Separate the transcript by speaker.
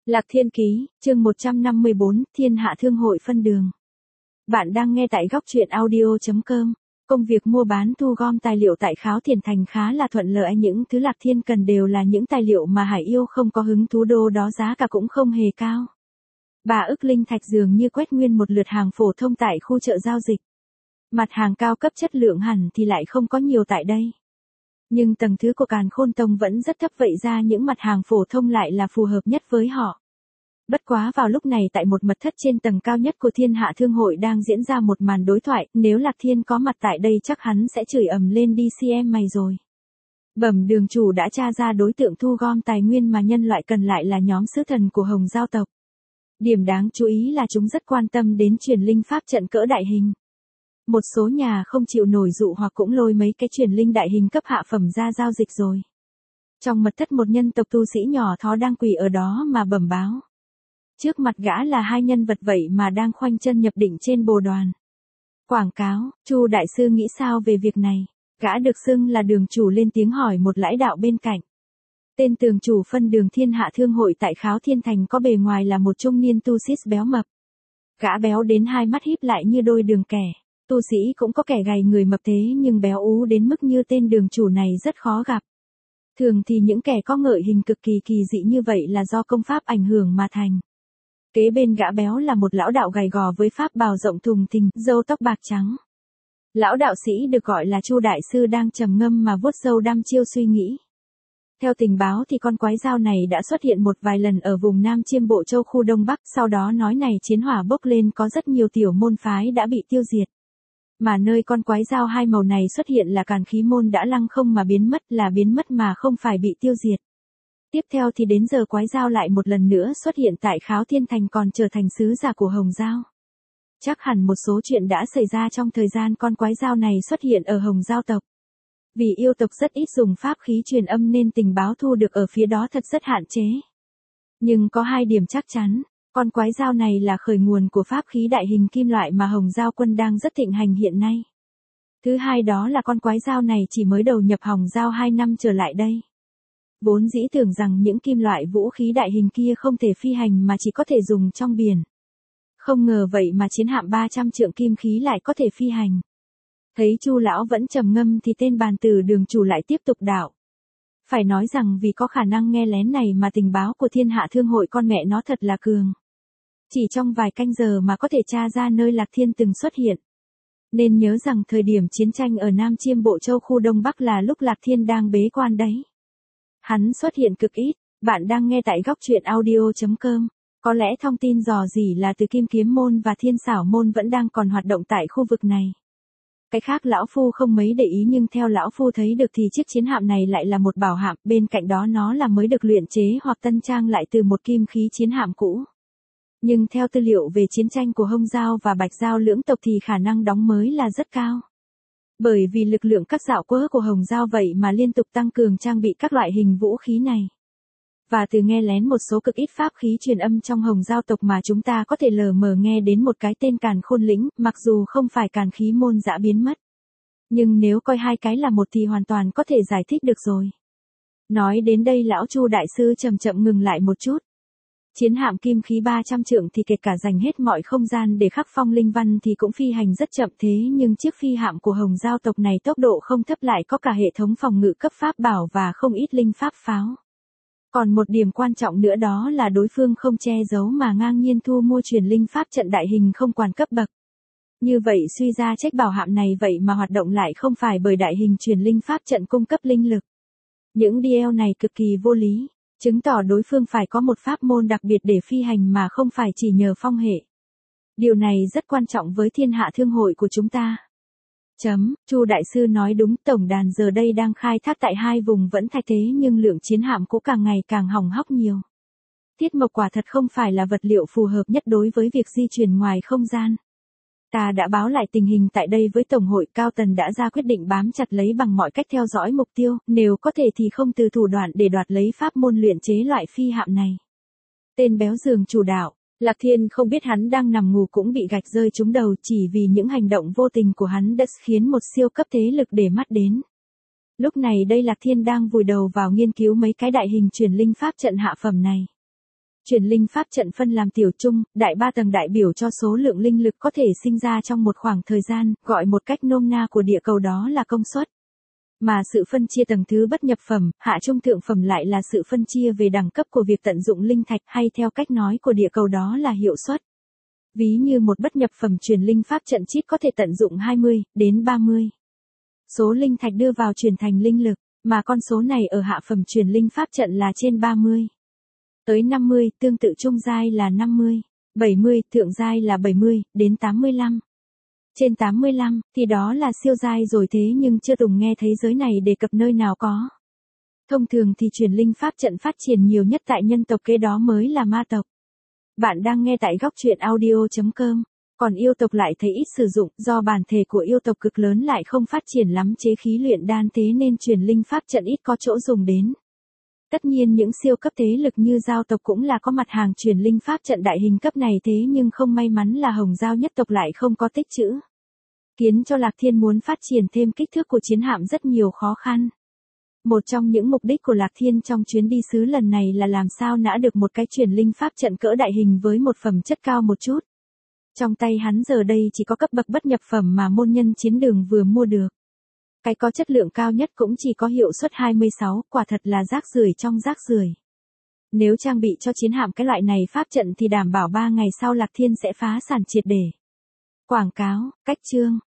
Speaker 1: Lạc Thiên Ký, chương 154, Thiên Hạ Thương Hội phân đường. Bạn đang nghe tại góc truyện audio.com. Công việc mua bán thu gom tài liệu tại Kháo Thiền Thành khá là thuận lợi, những thứ Lạc Thiên cần đều là những tài liệu mà Hải Yêu không có hứng thú, đô đó giá cả cũng không hề cao. 3 ức linh thạch dường như quét nguyên một lượt hàng phổ thông tại khu chợ giao dịch. Mặt hàng cao cấp chất lượng hẳn thì lại không có nhiều tại đây. Nhưng tầng thứ của Càn Khôn Tông vẫn rất thấp, vậy ra những mặt hàng phổ thông lại là phù hợp nhất với họ. Bất quá vào lúc này tại một mật thất trên tầng cao nhất của Thiên Hạ Thương Hội đang diễn ra một màn đối thoại, nếu Lạc Thiên có mặt tại đây chắc hắn sẽ chửi ầm lên đi xem mày rồi. Bẩm đường chủ, đã tra ra đối tượng thu gom tài nguyên mà nhân loại cần lại là nhóm sứ thần của Hồng Giao tộc. Điểm đáng chú ý là chúng rất quan tâm đến truyền linh pháp trận cỡ đại hình. Một số nhà không chịu nổi dụ hoặc cũng lôi mấy cái truyền linh đại hình cấp hạ phẩm ra giao dịch rồi. Trong mật thất một nhân tộc tu sĩ nhỏ thó đang quỳ ở đó mà bẩm báo. Trước mặt gã là 2 nhân vật vậy mà đang khoanh chân nhập định trên bồ đoàn. Quảng cáo, Chu đại sư nghĩ sao về việc này? Gã được xưng là đường chủ lên tiếng hỏi một lãi đạo bên cạnh. Tên tường chủ phân đường Thiên Hạ Thương Hội tại Kháo Thiên Thành có bề ngoài là một trung niên tu sĩ béo mập. Gã béo đến 2 mắt híp lại như đôi đường kẻ. Tu sĩ cũng có kẻ gầy người mập thế nhưng béo ú đến mức như tên đường chủ này rất khó gặp. Thường thì những kẻ có ngợi hình cực kỳ kỳ dị như vậy là do công pháp ảnh hưởng mà thành. Kế bên gã béo là một lão đạo gầy gò với pháp bào rộng thùng thình, râu tóc bạc trắng. Lão đạo sĩ được gọi là Chu đại sư đang trầm ngâm mà vuốt râu đăm chiêu suy nghĩ. Theo tình báo thì con quái dao này đã xuất hiện một vài lần ở vùng Nam Chiêm Bộ Châu khu Đông Bắc, sau đó nói này chiến hỏa bốc lên, có rất nhiều tiểu môn phái đã bị tiêu diệt. Mà nơi con quái dao 2 màu này xuất hiện là Càn Khí môn đã lăng không mà biến mất, là biến mất mà không phải bị tiêu diệt. Tiếp theo thì đến giờ quái dao lại một lần nữa xuất hiện tại Kháo Thiên Thành, còn trở thành sứ giả của Hồng Giao. Chắc hẳn một số chuyện đã xảy ra trong thời gian con quái dao này xuất hiện ở Hồng Giao tộc. Vì yêu tộc rất ít dùng pháp khí truyền âm nên tình báo thu được ở phía đó thật rất hạn chế. Nhưng có 2 điểm chắc chắn. Con quái dao này là khởi nguồn của pháp khí đại hình kim loại mà Hồng Giao quân đang rất thịnh hành hiện nay. Thứ hai đó là con quái dao này chỉ mới đầu nhập Hồng Giao 2 năm trở lại đây. Vốn dĩ tưởng rằng những kim loại vũ khí đại hình kia không thể phi hành mà chỉ có thể dùng trong biển. Không ngờ vậy mà chiến hạm 300 trượng kim khí lại có thể phi hành. Thấy Chu lão vẫn trầm ngâm thì tên bàn tử đường chủ lại tiếp tục đạo. Phải nói rằng vì có khả năng nghe lén này mà tình báo của Thiên Hạ Thương Hội con mẹ nó thật là cường. Chỉ trong vài canh giờ mà có thể tra ra nơi Lạc Thiên từng xuất hiện. Nên nhớ rằng thời điểm chiến tranh ở Nam Chiêm Bộ Châu khu Đông Bắc là lúc Lạc Thiên đang bế quan đấy. Hắn xuất hiện cực ít. Bạn đang nghe tại góc truyện audio.com. Có lẽ thông tin dò dỉ là từ Kim Kiếm môn và Thiên Xảo môn vẫn đang còn hoạt động tại khu vực này. Cái khác lão phu không mấy để ý, nhưng theo lão phu thấy được thì chiếc chiến hạm này lại là một bảo hạm, bên cạnh đó nó là mới được luyện chế hoặc tân trang lại từ một kim khí chiến hạm cũ. Nhưng theo tư liệu về chiến tranh của Hồng Giao và Bạch Giao lưỡng tộc thì khả năng đóng mới là rất cao. Bởi vì lực lượng các dạo quơ của Hồng Giao vậy mà liên tục tăng cường trang bị các loại hình vũ khí này. Và từ nghe lén một số cực ít pháp khí truyền âm trong Hồng Giao tộc mà chúng ta có thể lờ mờ nghe đến một cái tên Càn Khôn lĩnh, mặc dù không phải Càn Khí môn dã biến mất. Nhưng nếu coi 2 cái là một thì hoàn toàn có thể giải thích được rồi. Nói đến đây lão Chu đại sư chậm chậm ngừng lại một chút. Chiến hạm kim khí 300 trượng thì kể cả dành hết mọi không gian để khắc phong linh văn thì cũng phi hành rất chậm, thế nhưng chiếc phi hạm của Hồng Giao tộc này tốc độ không thấp, lại có cả hệ thống phòng ngự cấp pháp bảo và không ít linh pháp pháo. Còn một điểm quan trọng nữa đó là đối phương không che giấu mà ngang nhiên thu mua truyền linh pháp trận đại hình không quản cấp bậc. Như vậy suy ra trách bảo hạm này vậy mà hoạt động lại không phải bởi đại hình truyền linh pháp trận cung cấp linh lực. Những DL này cực kỳ vô lý, chứng tỏ đối phương phải có một pháp môn đặc biệt để phi hành mà không phải chỉ nhờ phong hệ. Điều này rất quan trọng với Thiên Hạ Thương Hội của chúng ta. Chu đại sư nói đúng, tổng đàn giờ đây đang khai thác tại 2 vùng vẫn thay thế nhưng lượng chiến hạm cũ càng ngày càng hỏng hóc nhiều. Tiết mộc quả thật không phải là vật liệu phù hợp nhất đối với việc di chuyển ngoài không gian. Ta đã báo lại tình hình tại đây với Tổng hội, Cao Tần đã ra quyết định bám chặt lấy bằng mọi cách theo dõi mục tiêu, nếu có thể thì không từ thủ đoạn để đoạt lấy pháp môn luyện chế loại phi hạm này. Tên béo giường chủ đạo. Lạc Thiên không biết hắn đang nằm ngủ cũng bị gạch rơi trúng đầu, chỉ vì những hành động vô tình của hắn đã khiến một siêu cấp thế lực để mắt đến. Lúc này đây Lạc Thiên đang vùi đầu vào nghiên cứu mấy cái đại hình truyền linh pháp trận hạ phẩm này. Truyền linh pháp trận phân làm tiểu trung, đại 3 tầng đại biểu cho số lượng linh lực có thể sinh ra trong một khoảng thời gian, gọi một cách nôm na của địa cầu đó là công suất. Mà sự phân chia tầng thứ bất nhập phẩm, hạ trung thượng phẩm lại là sự phân chia về đẳng cấp của việc tận dụng linh thạch hay theo cách nói của địa cầu đó là hiệu suất. Ví như một bất nhập phẩm truyền linh pháp trận chip có thể tận dụng 20 đến 30 số linh thạch đưa vào chuyển thành linh lực, mà con số này ở hạ phẩm truyền linh pháp trận là trên 30 tới 50, tương tự trung giai là 50, 70, thượng giai là 70 đến 85. Trên 85 thì đó là siêu giai rồi, thế nhưng chưa từng nghe thấy giới này đề cập nơi nào có. Thông thường thì truyền linh pháp trận phát triển nhiều nhất tại nhân tộc, kế đó mới là ma tộc. Bạn đang nghe tại góc truyện audio.com. Còn yêu tộc lại thấy ít sử dụng, do bản thể của yêu tộc cực lớn lại không phát triển lắm chế khí luyện đan, thế nên truyền linh pháp trận ít có chỗ dùng đến. Tất nhiên những siêu cấp thế lực như Giao tộc cũng là có mặt hàng truyền linh pháp trận đại hình cấp này, thế nhưng không may mắn là Hồng Giao nhất tộc lại không có tích trữ, khiến cho Lạc Thiên muốn phát triển thêm kích thước của chiến hạm rất nhiều khó khăn. Một trong những mục đích của Lạc Thiên trong chuyến đi sứ lần này là làm sao nã được một cái truyền linh pháp trận cỡ đại hình với một phẩm chất cao một chút. Trong tay hắn giờ đây chỉ có cấp bậc bất nhập phẩm mà môn nhân chiến đường vừa mua được. Cái có chất lượng cao nhất cũng chỉ có hiệu suất 26, quả thật là rác rưởi trong rác rưởi. Nếu trang bị cho chiến hạm cái loại này pháp trận thì đảm bảo 3 ngày sau Lạc Thiên sẽ phá sản triệt để. Quảng cáo, cách chương.